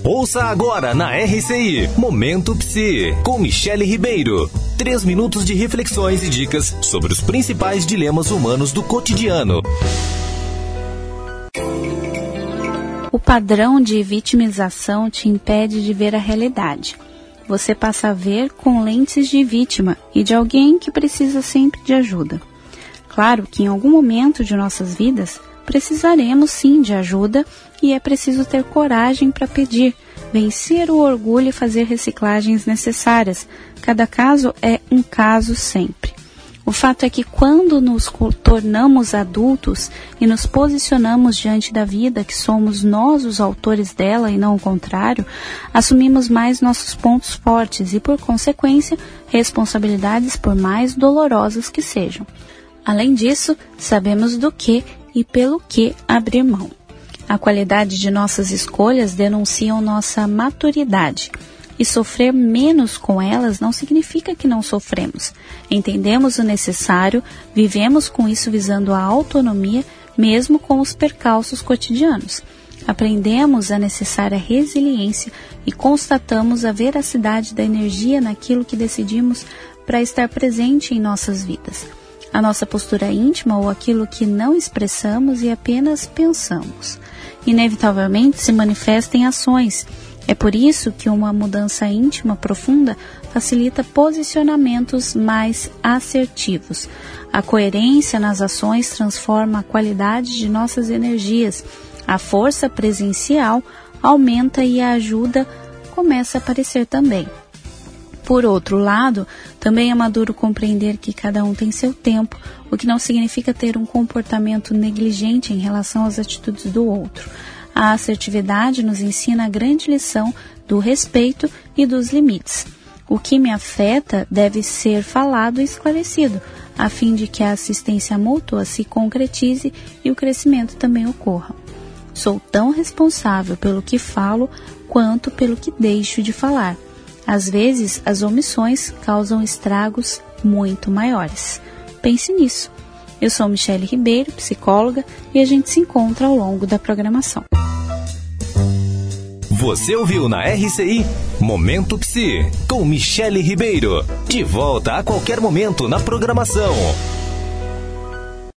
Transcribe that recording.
Ouça agora na RCI, Momento Psi, com Michele Ribeiro. 3 minutos de reflexões e dicas sobre os principais dilemas humanos do cotidiano. O padrão de vitimização te impede de ver a realidade. Você passa a ver com lentes de vítima e de alguém que precisa sempre de ajuda. Claro que em algum momento de nossas vidas precisaremos sim de ajuda e é preciso ter coragem para pedir, vencer o orgulho e fazer reciclagens necessárias. Cada caso é um caso sempre. O fato é que quando nos tornamos adultos e nos posicionamos diante da vida, que somos nós os autores dela e não o contrário, assumimos mais nossos pontos fortes e, por consequência, responsabilidades por mais dolorosas que sejam. Além disso, sabemos do que e pelo que abrir mão. A qualidade de nossas escolhas denunciam nossa maturidade. E sofrer menos com elas não significa que não sofremos. Entendemos o necessário, vivemos com isso visando a autonomia, mesmo com os percalços cotidianos. Aprendemos a necessária resiliência e constatamos a veracidade da energia naquilo que decidimos para estar presente em nossas vidas. A nossa postura íntima ou aquilo que não expressamos e apenas pensamos. Inevitavelmente se manifesta em ações. É por isso que uma mudança íntima profunda facilita posicionamentos mais assertivos. A coerência nas ações transforma a qualidade de nossas energias. A força presencial aumenta e a ajuda começa a aparecer também. Por outro lado, também é maduro compreender que cada um tem seu tempo, o que não significa ter um comportamento negligente em relação às atitudes do outro. A assertividade nos ensina a grande lição do respeito e dos limites. O que me afeta deve ser falado e esclarecido, a fim de que a assistência mútua se concretize e o crescimento também ocorra. Sou tão responsável pelo que falo quanto pelo que deixo de falar. Às vezes, as omissões causam estragos muito maiores. Pense nisso. Eu sou Michele Ribeiro, psicóloga, e a gente se encontra ao longo da programação. Você ouviu na RCI Momento Psi, com Michele Ribeiro. De volta a qualquer momento na programação.